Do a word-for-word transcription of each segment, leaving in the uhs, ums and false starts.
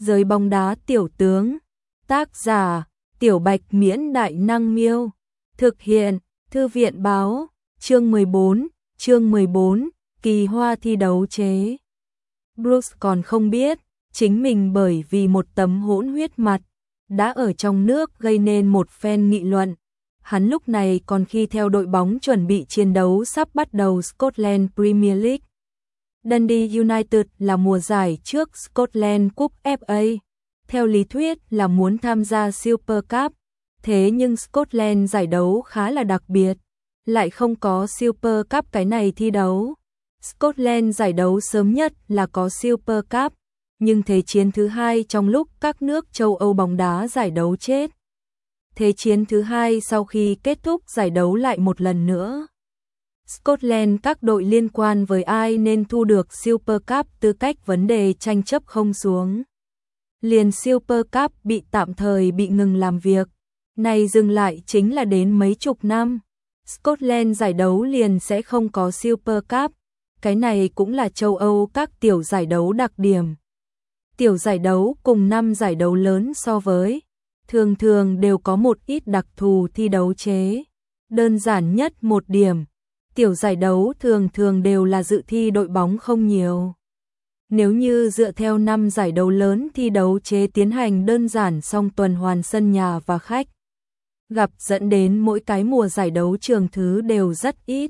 Giới bóng đá tiểu tướng. Tác giả: Tiểu Bạch Miễn Đại Năng Miêu. Thực hiện: Thư viện Báo. Chương mười bốn. Chương mười bốn. Kỳ hoa thi đấu chế. Bruce còn không biết, chính mình bởi vì một tấm hỗn huyết mặt, đã ở trong nước gây nên một phen nghị luận. Hắn lúc này còn khi theo đội bóng chuẩn bị chiến đấu sắp bắt đầu Scotland Premier League. Dundee United là mùa giải trước Scotland Cup ép a, theo lý thuyết là muốn tham gia Super Cup, thế nhưng Scotland giải đấu khá là đặc biệt, lại không có Super Cup cái này thi đấu. Scotland giải đấu sớm nhất là có Super Cup, nhưng thế chiến thứ hai trong lúc các nước châu Âu bóng đá giải đấu chết. Thế chiến thứ hai sau khi kết thúc giải đấu lại một lần nữa. Scotland các đội liên quan với ai nên thu được Super Cup tư cách vấn đề tranh chấp không xuống. Liền Super Cup bị tạm thời bị ngừng làm việc. Này dừng lại chính là đến mấy chục năm. Scotland giải đấu liền sẽ không có Super Cup. Cái này cũng là châu Âu các tiểu giải đấu đặc điểm. Tiểu giải đấu cùng năm giải đấu lớn so với, thường thường đều có một ít đặc thù thi đấu chế. Đơn giản nhất một điểm, tiểu giải đấu thường thường đều là dự thi đội bóng không nhiều. Nếu như dựa theo năm giải đấu lớn thi đấu chế tiến hành đơn giản song tuần hoàn sân nhà và khách, gặp dẫn đến mỗi cái mùa giải đấu trường thứ đều rất ít.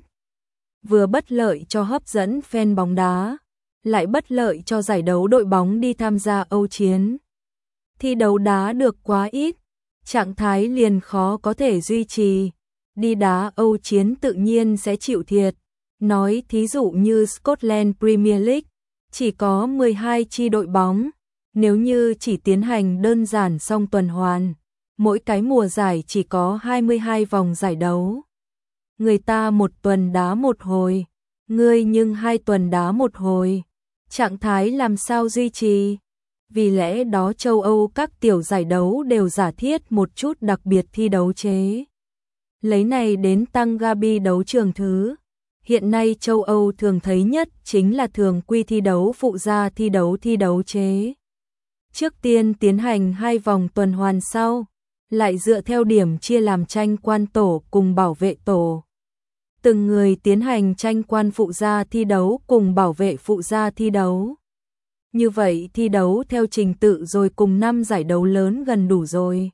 Vừa bất lợi cho hấp dẫn fan bóng đá, lại bất lợi cho giải đấu đội bóng đi tham gia Âu chiến. Thi đấu đá được quá ít, trạng thái liền khó có thể duy trì. Đi đá Âu chiến tự nhiên sẽ chịu thiệt. Nói thí dụ như Scotland Premier League, chỉ có mười hai chi đội bóng. Nếu như chỉ tiến hành đơn giản song tuần hoàn, mỗi cái mùa giải chỉ có hai mươi hai vòng giải đấu. Người ta một tuần đá một hồi, ngươi nhưng hai tuần đá một hồi. Trạng thái làm sao duy trì? Vì lẽ đó châu Âu các tiểu giải đấu đều giả thiết một chút đặc biệt thi đấu chế. Lấy này đến tăng Gabi đấu trường thứ. Hiện nay châu Âu thường thấy nhất chính là thường quy thi đấu phụ gia thi đấu thi đấu chế. Trước tiên tiến hành hai vòng tuần hoàn sau, lại dựa theo điểm chia làm tranh quan tổ cùng bảo vệ tổ. Từng người tiến hành tranh quan phụ gia thi đấu cùng bảo vệ phụ gia thi đấu. Như vậy thi đấu theo trình tự rồi cùng năm giải đấu lớn gần đủ rồi.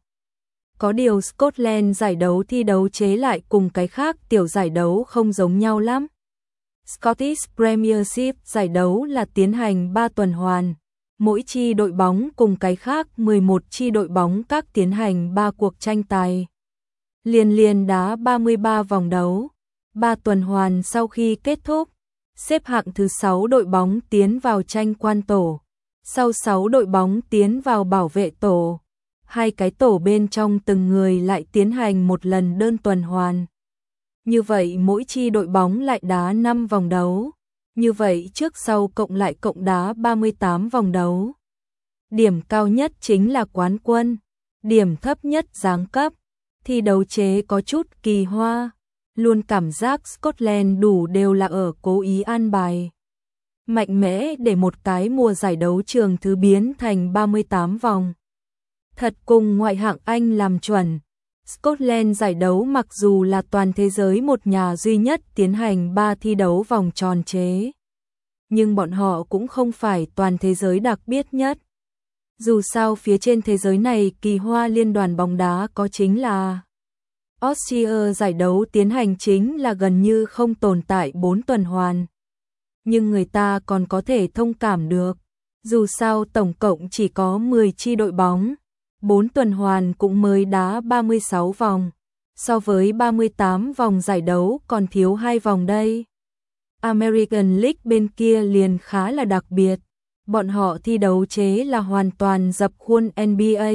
Có điều Scotland giải đấu thi đấu chế lại cùng cái khác tiểu giải đấu không giống nhau lắm. Scottish Premiership giải đấu là tiến hành ba tuần hoàn, mỗi chi đội bóng cùng cái khác mười một chi đội bóng các tiến hành ba cuộc tranh tài. Liên liên đá ba mươi ba vòng đấu, ba tuần hoàn sau khi kết thúc, xếp hạng thứ sáu đội bóng tiến vào tranh quan tổ, sau sáu đội bóng tiến vào bảo vệ tổ. Hai cái tổ bên trong từng người lại tiến hành một lần đơn tuần hoàn. Như vậy mỗi chi đội bóng lại đá năm vòng đấu. Như vậy trước sau cộng lại cộng đá ba mươi tám vòng đấu. Điểm cao nhất chính là quán quân, điểm thấp nhất giáng cấp. Thi đấu chế có chút kỳ hoa, luôn cảm giác Scotland đủ đều là ở cố ý an bài. Mạnh mẽ để một cái mùa giải đấu trường thứ biến thành ba mươi tám vòng. Thật cùng ngoại hạng Anh làm chuẩn. Scotland giải đấu mặc dù là toàn thế giới một nhà duy nhất tiến hành ba thi đấu vòng tròn chế, nhưng bọn họ cũng không phải toàn thế giới đặc biệt nhất. Dù sao phía trên thế giới này kỳ hoa liên đoàn bóng đá có chính là Austria giải đấu tiến hành chính là gần như không tồn tại bốn tuần hoàn. Nhưng người ta còn có thể thông cảm được. Dù sao tổng cộng chỉ có mười chi đội bóng, bốn tuần hoàn cũng mới đá ba mươi sáu vòng, so với ba mươi tám vòng giải đấu còn thiếu hai vòng đây. American League bên kia liền khá là đặc biệt, bọn họ thi đấu chế là hoàn toàn dập khuôn N B A,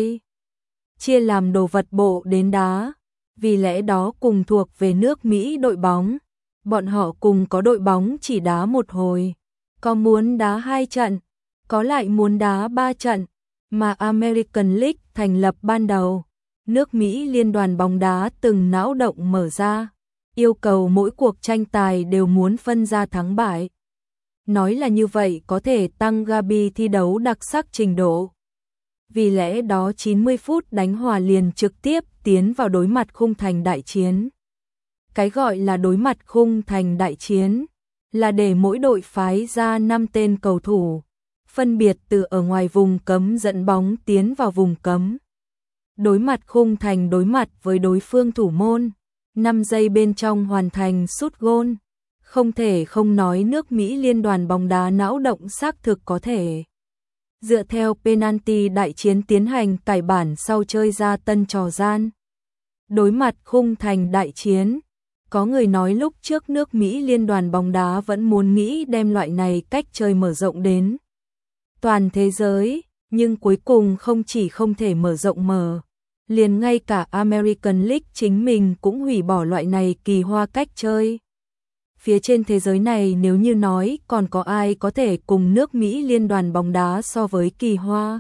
chia làm đồ vật bộ đến đá, vì lẽ đó cùng thuộc về nước Mỹ đội bóng, bọn họ cùng có đội bóng chỉ đá một hồi, có muốn đá hai trận, có lại muốn đá ba trận. Mà American League thành lập ban đầu, nước Mỹ liên đoàn bóng đá từng não động mở ra, yêu cầu mỗi cuộc tranh tài đều muốn phân ra thắng bại. Nói là như vậy có thể tăng Gabi thi đấu đặc sắc trình độ. vì lẽ đó chín mươi phút đánh hòa liền trực tiếp tiến vào đối mặt khung thành đại chiến. Cái gọi là đối mặt khung thành đại chiến là để mỗi đội phái ra năm tên cầu thủ, phân biệt từ ở ngoài vùng cấm dẫn bóng tiến vào vùng cấm. Đối mặt khung thành đối mặt với đối phương thủ môn, năm giây bên trong hoàn thành sút gôn. Không thể không nói nước Mỹ liên đoàn bóng đá não động xác thực có thể. Dựa theo penalty đại chiến tiến hành cải bản sau chơi ra tân trò gian. Đối mặt khung thành đại chiến, có người nói lúc trước nước Mỹ liên đoàn bóng đá vẫn muốn nghĩ đem loại này cách chơi mở rộng đến toàn thế giới, nhưng cuối cùng không chỉ không thể mở rộng mở, liền ngay cả American League chính mình cũng hủy bỏ loại này kỳ hoa cách chơi. Phía trên thế giới này nếu như nói còn có ai có thể cùng nước Mỹ liên đoàn bóng đá so với kỳ hoa.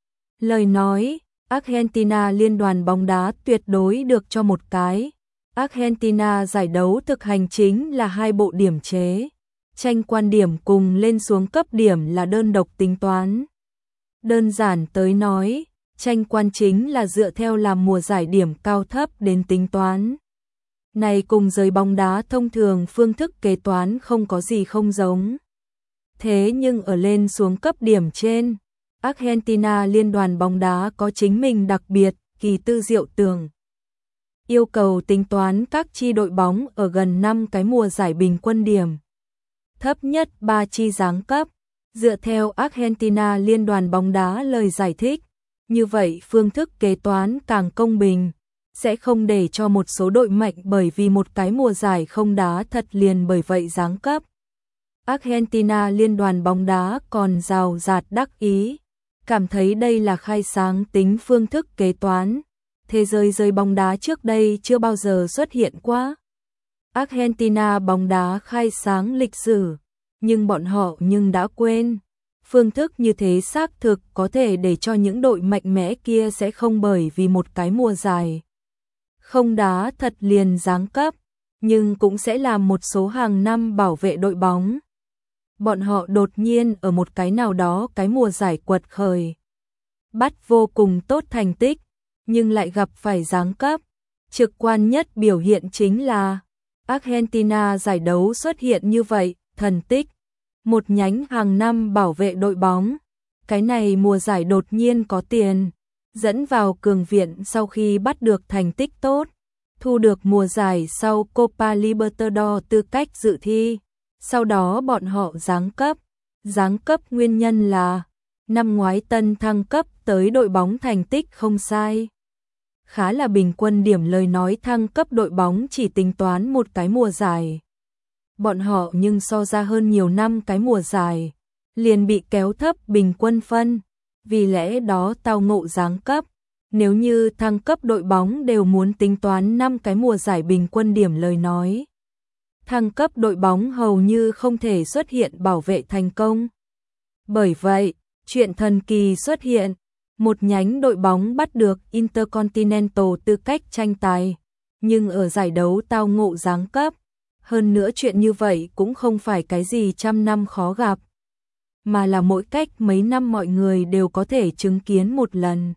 Lời nói, Argentina liên đoàn bóng đá tuyệt đối được cho một cái. Argentina giải đấu thực hành chính là hai bộ điểm chế. Tranh quan điểm cùng lên xuống cấp điểm là đơn độc tính toán. Đơn giản tới nói, tranh quan chính là dựa theo làm mùa giải điểm cao thấp đến tính toán. Này cùng giới bóng đá thông thường phương thức kế toán không có gì không giống. Thế nhưng ở lên xuống cấp điểm trên, Argentina liên đoàn bóng đá có chính mình đặc biệt, kỳ tư diệu tưởng. Yêu cầu tính toán các chi đội bóng ở gần năm cái mùa giải bình quân điểm. Thấp nhất ba chi giáng cấp, dựa theo Argentina liên đoàn bóng đá lời giải thích. Như vậy phương thức kế toán càng công bình, sẽ không để cho một số đội mạnh bởi vì một cái mùa giải không đá thật liền bởi vậy giáng cấp. Argentina liên đoàn bóng đá còn rào rạt đắc ý, cảm thấy đây là khai sáng tính phương thức kế toán. Thế giới giới bóng đá trước đây chưa bao giờ xuất hiện qua. Argentina bóng đá khai sáng lịch sử, nhưng bọn họ nhưng đã quên. Phương thức như thế xác thực có thể để cho những đội mạnh mẽ kia sẽ không bởi vì một cái mùa dài không đá thật liền giáng cấp, nhưng cũng sẽ làm một số hàng năm bảo vệ đội bóng. Bọn họ đột nhiên ở một cái nào đó cái mùa giải quật khởi, bắt vô cùng tốt thành tích, nhưng lại gặp phải giáng cấp. Trực quan nhất biểu hiện chính là Argentina giải đấu xuất hiện như vậy, thần tích. Một nhánh hàng năm bảo vệ đội bóng. Cái này mùa giải đột nhiên có tiền, dẫn vào cường viện sau khi bắt được thành tích tốt, thu được mùa giải sau Copa Libertadores tư cách dự thi. Sau đó bọn họ giáng cấp. Giáng cấp nguyên nhân là năm ngoái tân thăng cấp tới đội bóng thành tích không sai. Khá là bình quân điểm lời nói thăng cấp đội bóng chỉ tính toán một cái mùa giải. Bọn họ nhưng so ra hơn nhiều năm cái mùa giải, liền bị kéo thấp bình quân phân, vì lẽ đó tao ngộ giáng cấp. Nếu như thăng cấp đội bóng đều muốn tính toán năm cái mùa giải bình quân điểm lời nói, thăng cấp đội bóng hầu như không thể xuất hiện bảo vệ thành công. Bởi vậy, chuyện thần kỳ xuất hiện, một nhánh đội bóng bắt được Intercontinental tư cách tranh tài, nhưng ở giải đấu tao ngộ giáng cấp. Hơn nữa chuyện như vậy cũng không phải cái gì trăm năm khó gặp, mà là mỗi cách mấy năm mọi người đều có thể chứng kiến một lần.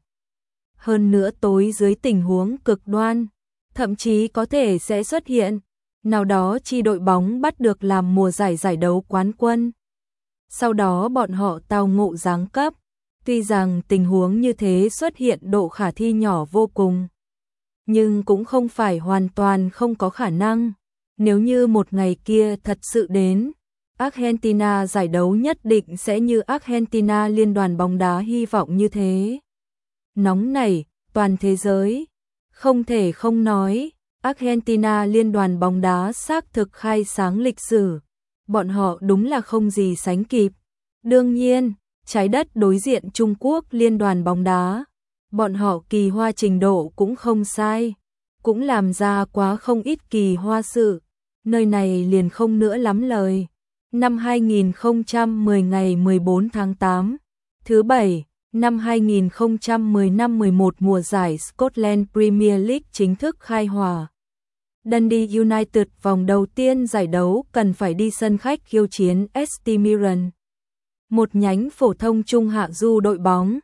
Hơn nữa tối dưới tình huống cực đoan, thậm chí có thể sẽ xuất hiện, nào đó chi đội bóng bắt được làm mùa giải giải đấu quán quân. Sau đó bọn họ tao ngộ giáng cấp, tuy rằng tình huống như thế xuất hiện độ khả thi nhỏ vô cùng, nhưng cũng không phải hoàn toàn không có khả năng. Nếu như một ngày kia thật sự đến, Argentina giải đấu nhất định sẽ như Argentina liên đoàn bóng đá hy vọng như thế. Nóng nảy, toàn thế giới, không thể không nói, Argentina liên đoàn bóng đá xác thực khai sáng lịch sử, bọn họ đúng là không gì sánh kịp. Đương nhiên, trái đất đối diện Trung Quốc liên đoàn bóng đá, bọn họ kỳ hoa trình độ cũng không sai, cũng làm ra quá không ít kỳ hoa sự. Nơi này liền không nữa lắm lời. Năm hai nghìn không trăm mười ngày mười bốn tháng tám, thứ bảy, năm hai nghìn không trăm mười năm mười một mùa giải Scotland Premier League chính thức khai hỏa. Dundee United vòng đầu tiên giải đấu cần phải đi sân khách khiêu chiến ét tê Mirren. Một nhánh phổ thông trung hạ du đội bóng,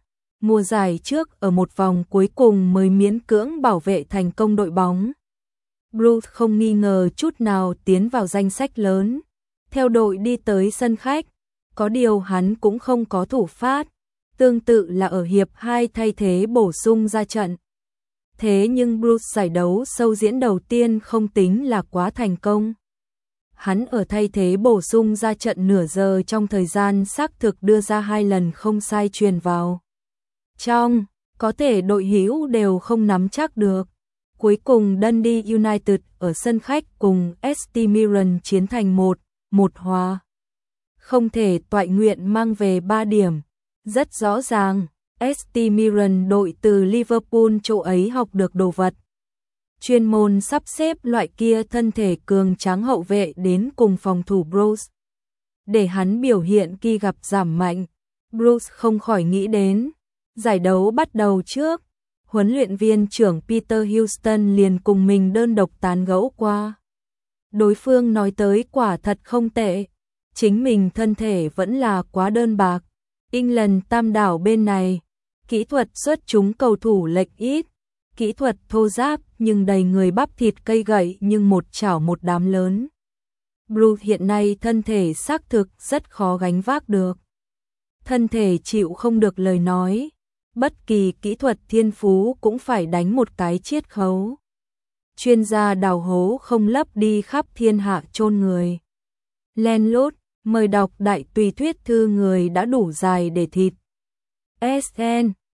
mùa giải trước ở một vòng cuối cùng mới miễn cưỡng bảo vệ thành công đội bóng. Bruce không nghi ngờ chút nào tiến vào danh sách lớn, theo đội đi tới sân khách, có điều hắn cũng không có thủ phát, tương tự là ở hiệp hai thay thế bổ sung ra trận. Thế nhưng Bruce giải đấu sâu diễn đầu tiên không tính là quá thành công. Hắn ở thay thế bổ sung ra trận nửa giờ trong thời gian xác thực đưa ra hai lần không sai chuyền vào trong, có thể đội hữu đều không nắm chắc được. Cuối cùng Dundee United ở sân khách cùng ét tê Milan chiến thành một một hòa. Không thể toại nguyện mang về ba điểm. Rất rõ ràng, ét tê Milan đội từ Liverpool chỗ ấy học được đồ vật. Chuyên môn sắp xếp loại kia thân thể cường tráng hậu vệ đến cùng phòng thủ Bruce. Để hắn biểu hiện khi gặp giảm mạnh, Bruce không khỏi nghĩ đến. Giải đấu bắt đầu trước, huấn luyện viên trưởng Peter Houston liền cùng mình đơn độc tán gẫu qua. Đối phương nói tới quả thật không tệ, chính mình thân thể vẫn là quá đơn bạc. England tam đảo bên này, kỹ thuật xuất chúng cầu thủ lệch ít, kỹ thuật thô ráp nhưng đầy người bắp thịt cây gậy nhưng một chảo một đám lớn. Bruce hiện nay thân thể xác thực rất khó gánh vác được. Thân thể chịu không được lời nói, bất kỳ kỹ thuật thiên phú cũng phải đánh một cái chiết khấu. Chuyên gia đào hố không lấp đi khắp thiên hạ chôn người. Len lút, mời đọc đại tùy thuyết thư người đã đủ dài để thịt. ét en